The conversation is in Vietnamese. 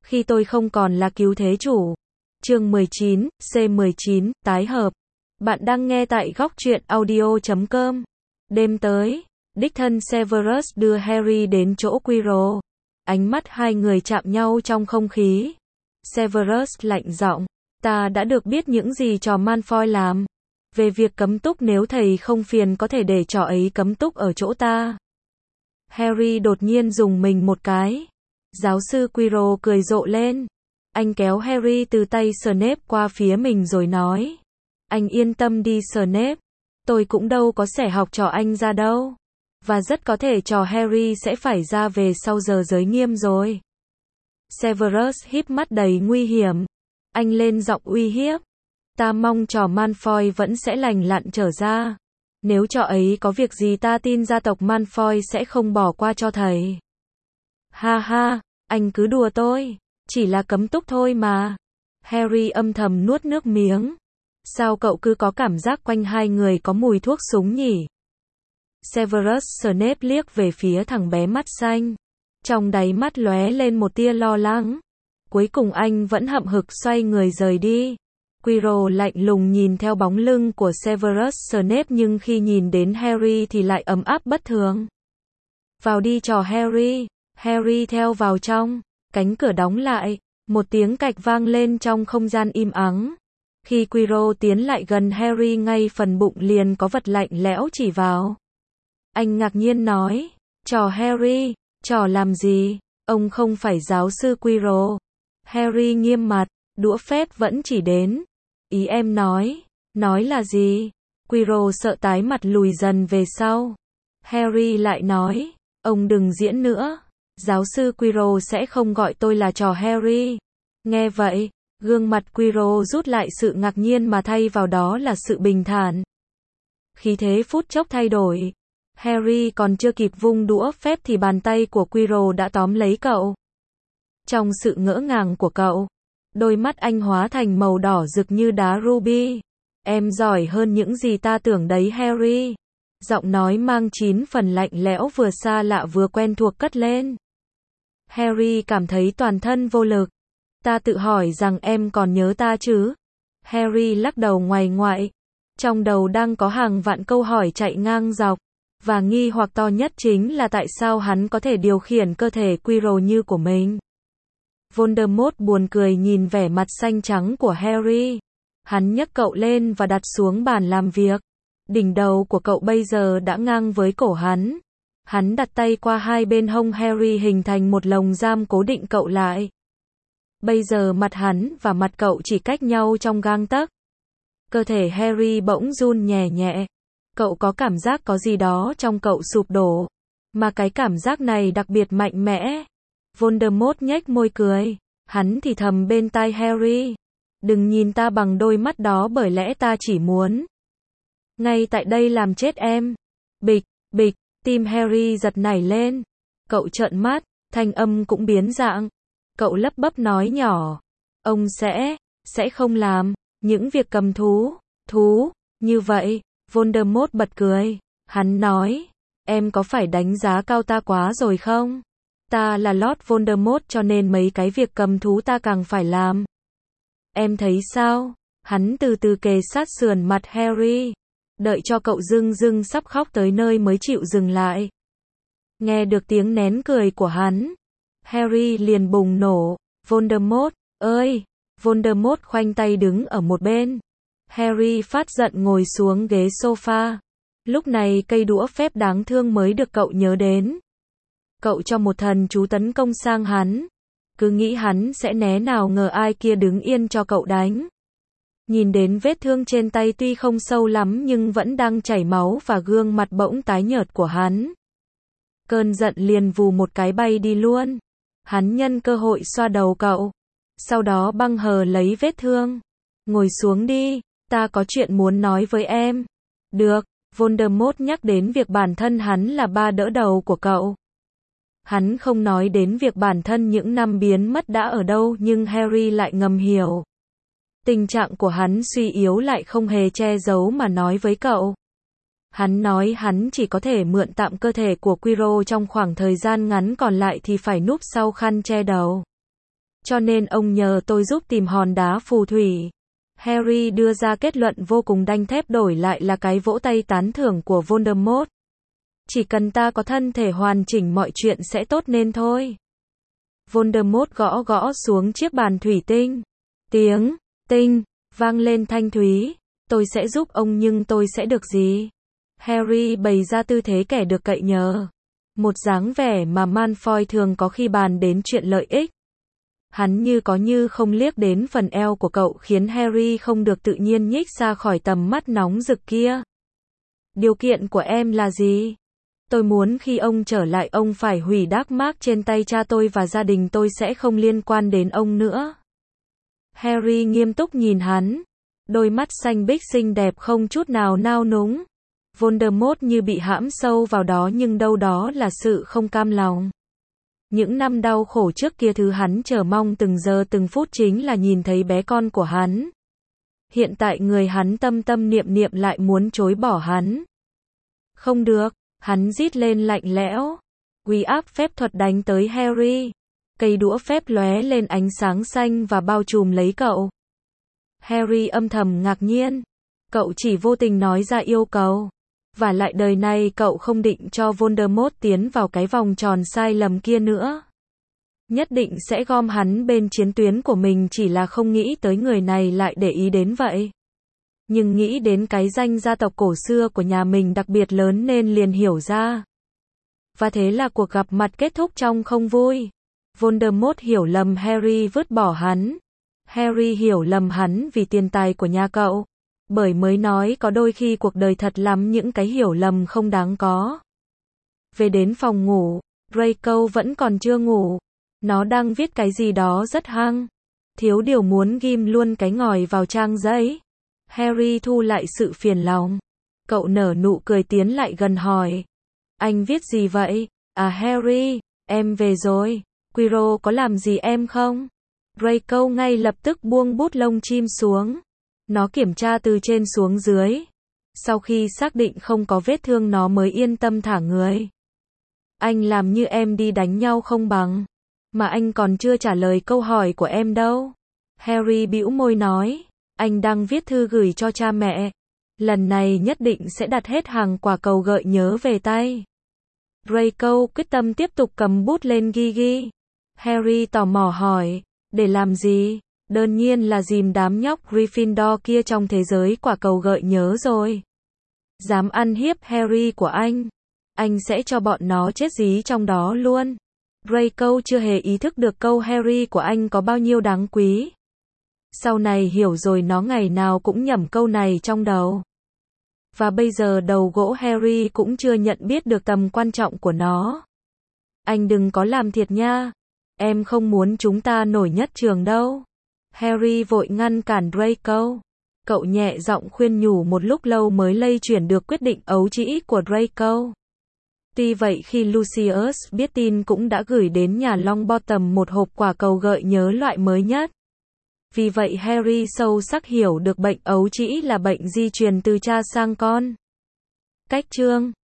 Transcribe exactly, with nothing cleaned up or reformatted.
Khi tôi không còn là cứu thế chủ. Chương mười chín, C mười chín, tái hợp. Bạn đang nghe tại góc truyện audio chấm com. Đêm tới, đích thân Severus đưa Harry đến chỗ Quirrell. Ánh mắt hai người chạm nhau trong không khí. Severus lạnh giọng, ta đã được biết những gì trò Malfoy làm. Về việc cấm túc, nếu thầy không phiền có thể để trò ấy cấm túc ở chỗ ta. Harry đột nhiên rùng mình một cái. Giáo sư Quirrell cười rộ lên. Anh kéo Harry từ tay Snape qua phía mình rồi nói. Anh yên tâm đi Snape. Tôi cũng đâu có xẻ học trò anh ra đâu. Và rất có thể trò Harry sẽ phải ra về sau giờ giới nghiêm rồi. Severus híp mắt đầy nguy hiểm. Anh lên giọng uy hiếp. Ta mong trò Malfoy vẫn sẽ lành lặn trở ra. Nếu trò ấy có việc gì ta tin gia tộc Malfoy sẽ không bỏ qua cho thầy. Ha ha, anh cứ đùa tôi. Chỉ là cấm túc thôi mà. Harry âm thầm nuốt nước miếng. Sao cậu cứ có cảm giác quanh hai người có mùi thuốc súng nhỉ? Severus Snape liếc về phía thằng bé mắt xanh. Trong đáy mắt lóe lên một tia lo lắng. Cuối cùng anh vẫn hậm hực xoay người rời đi. Quirrell lạnh lùng nhìn theo bóng lưng của Severus Snape, nhưng khi nhìn đến Harry thì lại ấm áp bất thường. Vào đi trò Harry. Harry theo vào trong. Cánh cửa đóng lại. Một tiếng cạch vang lên trong không gian im ắng. Khi Quirrell tiến lại gần Harry, ngay phần bụng liền có vật lạnh lẽo chỉ vào. Anh ngạc nhiên nói. Trò Harry, trò làm gì? Ông không phải giáo sư Quirrell. Harry nghiêm mặt. Đũa phép vẫn chỉ đến. Ý em nói. Nói là gì? Quirrell sợ tái mặt lùi dần về sau. Harry lại nói. Ông đừng diễn nữa. Giáo sư Quirrell sẽ không gọi tôi là trò Harry. Nghe vậy, gương mặt Quirrell rút lại sự ngạc nhiên mà thay vào đó là sự bình thản. Khí thế phút chốc thay đổi. Harry còn chưa kịp vung đũa phép thì bàn tay của Quirrell đã tóm lấy cậu. Trong sự ngỡ ngàng của cậu, đôi mắt anh hóa thành màu đỏ rực như đá ruby. Em giỏi hơn những gì ta tưởng đấy Harry. Giọng nói mang chín phần lạnh lẽo, vừa xa lạ vừa quen thuộc cất lên. Harry cảm thấy toàn thân vô lực. Ta tự hỏi rằng em còn nhớ ta chứ? Harry lắc đầu ngoại ngoại. Trong đầu đang có hàng vạn câu hỏi chạy ngang dọc. Và nghi hoặc to nhất chính là tại sao hắn có thể điều khiển cơ thể Quirrell như của mình. Voldemort buồn cười nhìn vẻ mặt xanh trắng của Harry. Hắn nhấc cậu lên và đặt xuống bàn làm việc. Đỉnh đầu của cậu bây giờ đã ngang với cổ hắn. Hắn đặt tay qua hai bên hông Harry hình thành một lồng giam cố định cậu lại. Bây giờ mặt hắn và mặt cậu chỉ cách nhau trong gang tấc. Cơ thể Harry bỗng run nhẹ nhẹ. Cậu có cảm giác có gì đó trong cậu sụp đổ. Mà cái cảm giác này đặc biệt mạnh mẽ. Voldemort nhếch môi cười. Hắn thì thầm bên tai Harry. Đừng nhìn ta bằng đôi mắt đó, bởi lẽ ta chỉ muốn ngay tại đây làm chết em. Bịch, bịch, tim Harry giật nảy lên. Cậu trợn mắt, thanh âm cũng biến dạng. Cậu lắp bắp nói nhỏ. Ông sẽ, sẽ không làm những việc cầm thú, thú, như vậy. Voldemort bật cười. Hắn nói. Em có phải đánh giá cao ta quá rồi không? Ta là Lord Voldemort cho nên mấy cái việc cầm thú ta càng phải làm. Em thấy sao? Hắn từ từ kề sát sườn mặt Harry. Đợi cho cậu dưng dưng sắp khóc tới nơi mới chịu dừng lại. Nghe được tiếng nén cười của hắn, Harry liền bùng nổ. Voldemort, ơi! Voldemort khoanh tay đứng ở một bên. Harry phát giận ngồi xuống ghế sofa. Lúc này cây đũa phép đáng thương mới được cậu nhớ đến. Cậu cho một thần chú tấn công sang hắn. Cứ nghĩ hắn sẽ né, nào ngờ ai kia đứng yên cho cậu đánh. Nhìn đến vết thương trên tay tuy không sâu lắm nhưng vẫn đang chảy máu và gương mặt bỗng tái nhợt của hắn. Cơn giận liền vù một cái bay đi luôn. Hắn nhân cơ hội xoa đầu cậu. Sau đó băng hờ lấy vết thương. Ngồi xuống đi, ta có chuyện muốn nói với em. Được, Voldemort nhắc đến việc bản thân hắn là ba đỡ đầu của cậu. Hắn không nói đến việc bản thân những năm biến mất đã ở đâu, nhưng Harry lại ngầm hiểu. Tình trạng của hắn suy yếu lại không hề che giấu mà nói với cậu. Hắn nói hắn chỉ có thể mượn tạm cơ thể của Quirrell trong khoảng thời gian ngắn, còn lại thì phải núp sau khăn che đầu. Cho nên ông nhờ tôi giúp tìm hòn đá phù thủy. Harry đưa ra kết luận vô cùng đanh thép, đổi lại là cái vỗ tay tán thưởng của Voldemort. Chỉ cần ta có thân thể hoàn chỉnh mọi chuyện sẽ tốt nên thôi. Voldemort gõ gõ xuống chiếc bàn thủy tinh. Tiếng tinh vang lên thanh thúy. Tôi sẽ giúp ông nhưng tôi sẽ được gì? Harry bày ra tư thế kẻ được cậy nhờ. Một dáng vẻ mà Malfoy thường có khi bàn đến chuyện lợi ích. Hắn như có như không liếc đến phần eo của cậu khiến Harry không được tự nhiên nhích ra khỏi tầm mắt nóng rực kia. Điều kiện của em là gì? Tôi muốn khi ông trở lại ông phải hủy đác mác trên tay cha tôi và gia đình tôi sẽ không liên quan đến ông nữa. Harry nghiêm túc nhìn hắn. Đôi mắt xanh biếc xinh đẹp không chút nào nao núng. Voldemort như bị hãm sâu vào đó nhưng đâu đó là sự không cam lòng. Những năm đau khổ trước kia thứ hắn chờ mong từng giờ từng phút chính là nhìn thấy bé con của hắn. Hiện tại người hắn tâm tâm niệm niệm lại muốn chối bỏ hắn. Không được, hắn rít lên lạnh lẽo. Uy áp phép thuật đánh tới Harry. Cây đũa phép lóe lên ánh sáng xanh và bao trùm lấy cậu. Harry âm thầm ngạc nhiên. Cậu chỉ vô tình nói ra yêu cầu. Và lại đời này cậu không định cho Voldemort tiến vào cái vòng tròn sai lầm kia nữa. Nhất định sẽ gom hắn bên chiến tuyến của mình, chỉ là không nghĩ tới người này lại để ý đến vậy. Nhưng nghĩ đến cái danh gia tộc cổ xưa của nhà mình đặc biệt lớn nên liền hiểu ra. Và thế là cuộc gặp mặt kết thúc trong không vui. Voldemort hiểu lầm Harry vứt bỏ hắn. Harry hiểu lầm hắn vì tiền tài của nhà cậu. Bởi mới nói có đôi khi cuộc đời thật lắm những cái hiểu lầm không đáng có. Về đến phòng ngủ, Draco vẫn còn chưa ngủ. Nó đang viết cái gì đó rất hăng. Thiếu điều muốn ghim luôn cái ngòi vào trang giấy. Harry thu lại sự phiền lòng. Cậu nở nụ cười tiến lại gần hỏi. Anh viết gì vậy? À Harry, em về rồi. Quirrell có làm gì em không? Draco ngay lập tức buông bút lông chim xuống. Nó kiểm tra từ trên xuống dưới. Sau khi xác định không có vết thương nó mới yên tâm thả người. Anh làm như em đi đánh nhau không bằng. Mà anh còn chưa trả lời câu hỏi của em đâu. Harry bĩu môi nói. Anh đang viết thư gửi cho cha mẹ. Lần này nhất định sẽ đặt hết hàng quả cầu gợi nhớ về tay. Draco quyết tâm tiếp tục cầm bút lên ghi ghi. Harry tò mò hỏi. Để làm gì? Đơn nhiên là dìm đám nhóc Gryffindor kia trong thế giới quả cầu gợi nhớ rồi. Dám ăn hiếp Harry của anh. Anh sẽ cho bọn nó chết dí trong đó luôn. Draco chưa hề ý thức được câu Harry của anh có bao nhiêu đáng quý. Sau này hiểu rồi nó ngày nào cũng nhẩm câu này trong đầu. Và bây giờ đầu gỗ Harry cũng chưa nhận biết được tầm quan trọng của nó. Anh đừng có làm thiệt nha. Em không muốn chúng ta nổi nhất trường đâu. Harry vội ngăn cản Draco. Cậu nhẹ giọng khuyên nhủ một lúc lâu mới lay chuyển được quyết định ấu trĩ của Draco. Tuy vậy khi Lucius biết tin cũng đã gửi đến nhà Longbottom một hộp quả cầu gợi nhớ loại mới nhất. Vì vậy Harry sâu sắc hiểu được bệnh ấu trĩ là bệnh di truyền từ cha sang con. Cách chương